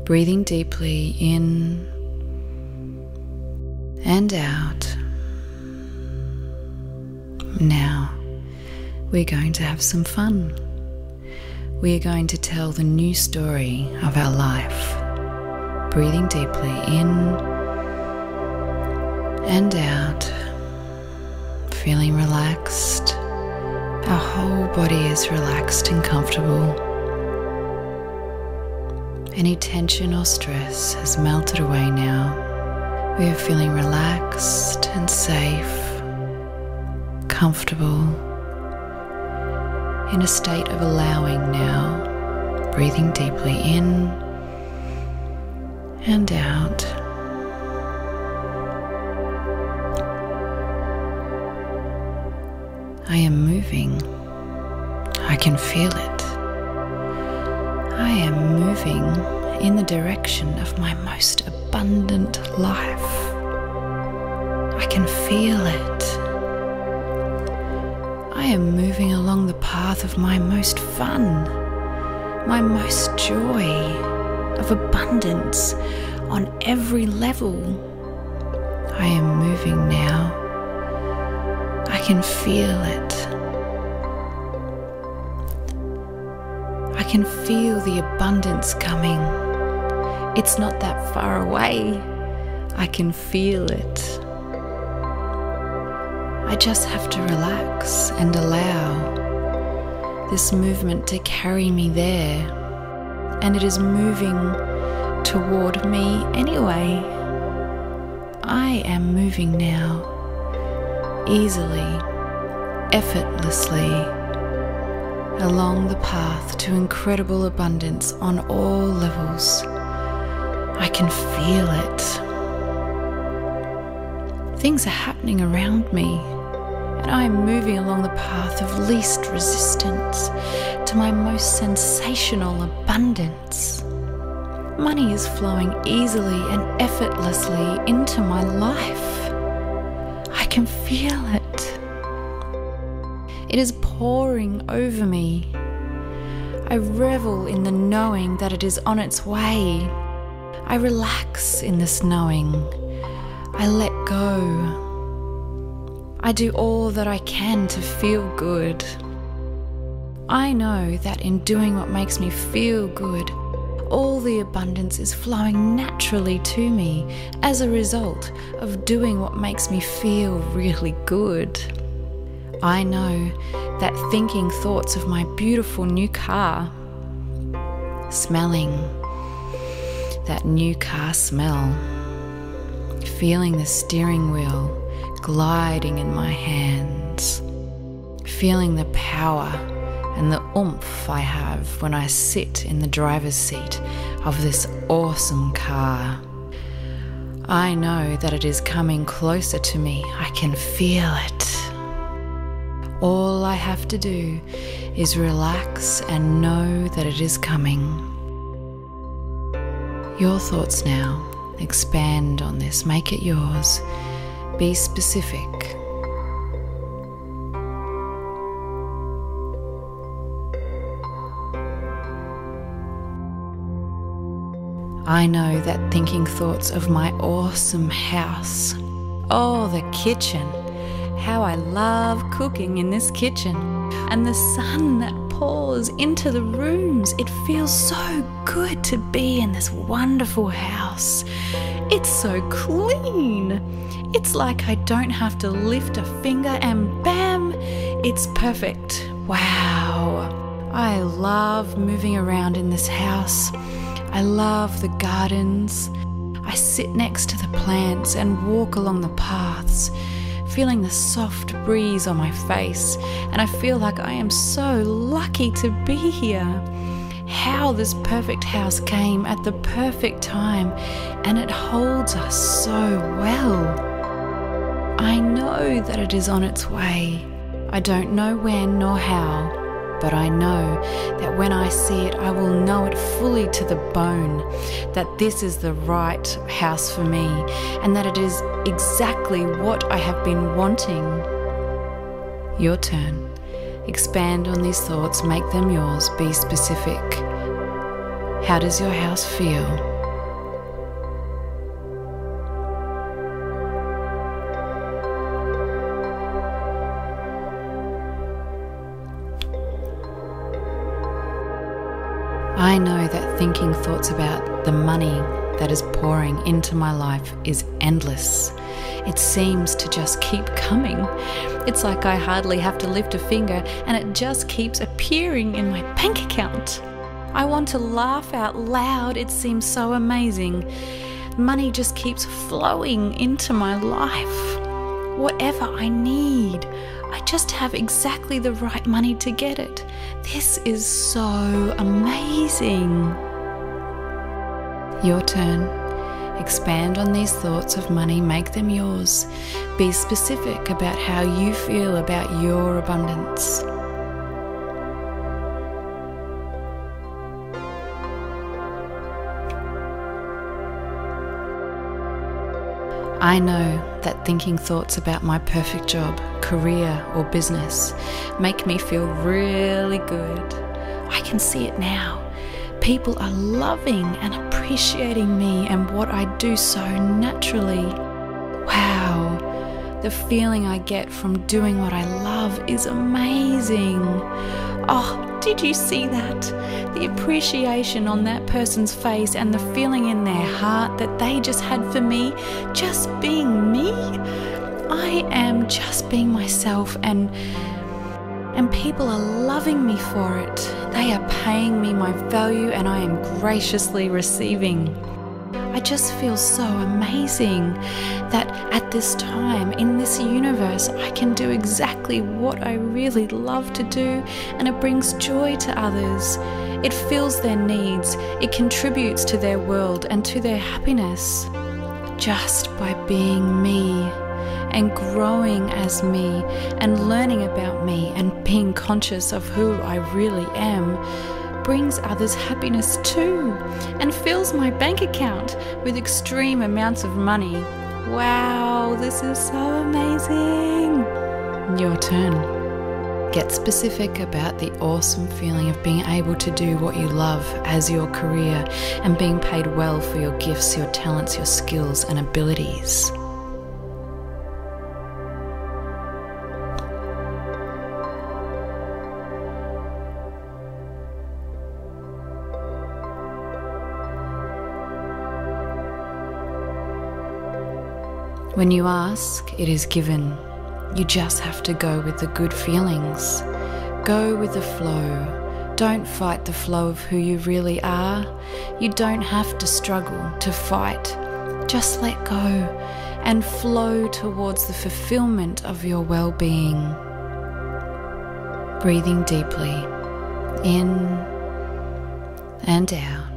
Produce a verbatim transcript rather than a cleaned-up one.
Breathing deeply in and out. Now, we're going to have some fun. We are going to tell the new story of our life. Breathing deeply in and out. Feeling relaxed. Our whole body is relaxed and comfortable. Any tension or stress has melted away now. We are feeling relaxed and safe, comfortable, in a state of allowing now, breathing deeply in and out. I am moving. I can feel it. I am moving in the direction of my most abundant life. I can feel it. I am moving along the path of my most fun, my most joy, of abundance on every level. I am moving now. I can feel it. I can feel the abundance coming. It's not that far away. I can feel it. I just have to relax and allow this movement to carry me there. And it is moving toward me anyway. I am moving now, easily, effortlessly, along the path to incredible abundance on all levels. I can feel it. Things are happening around me, and I am moving along the path of least resistance to my most sensational abundance. Money is flowing easily and effortlessly into my life. I can feel it. It is pouring over me. I revel in the knowing that it is on its way. I relax in this knowing. I let go. I do all that I can to feel good. I know that in doing what makes me feel good, all the abundance is flowing naturally to me as a result of doing what makes me feel really good. I know that thinking thoughts of my beautiful new car, smelling that new car smell, feeling the steering wheel gliding in my hands, feeling the power and the oomph I have when I sit in the driver's seat of this awesome car. I know that it is coming closer to me. I can feel it. All I have to do is relax and know that it is coming. Your thoughts now. Expand on this. Make it yours. Be specific. I know that thinking thoughts of my awesome house. Oh, the kitchen. How I love cooking in this kitchen. And the sun that pours into the rooms. It feels so good to be in this wonderful house. It's so clean. It's like I don't have to lift a finger and bam, it's perfect. Wow. I love moving around in this house. I love the gardens. I sit next to the plants and walk along the paths, feeling the soft breeze on my face, and I feel like I am so lucky to be here. How this perfect house came at the perfect time, and it holds us so well. I know that it is on its way. I don't know when nor how, but I know that when I see it, I will know it fully to the bone, that this is the right house for me, and that it is exactly what I have been wanting. Your turn. Expand on these thoughts, make them yours, be specific. How does your house feel? I know that thinking thoughts about the money that is pouring into my life is endless. It seems to just keep coming. It's like I hardly have to lift a finger and it just keeps appearing in my bank account. I want to laugh out loud. It seems so amazing. Money just keeps flowing into my life. Whatever I need, I just have exactly the right money to get it. This is so amazing. Your turn. Expand on these thoughts of money, make them yours. Be specific about how you feel about your abundance. I know that thinking thoughts about my perfect job, career, or business make me feel really good. I can see it now. People are loving and appreciating me and what I do so naturally. Wow, the feeling I get from doing what I love is amazing. Oh, did you see that? The appreciation on that person's face and the feeling in their heart that they just had for me, just being me. I am just being myself, and and people are loving me for it. They are paying me my value and I am graciously receiving. I just feel so amazing that at this time in this universe I can do exactly what I really love to do, and it brings joy to others. It fills their needs, it contributes to their world and to their happiness. Just by being me and growing as me and learning about me and being conscious of who I really am brings others happiness too, and fills my bank account with extreme amounts of money. Wow, this is so amazing. Your turn. Get specific about the awesome feeling of being able to do what you love as your career and being paid well for your gifts, your talents, your skills and abilities. When you ask, it is given. You just have to go with the good feelings. Go with the flow. Don't fight the flow of who you really are. You don't have to struggle to fight. Just let go and flow towards the fulfillment of your well-being. Breathing deeply in and out.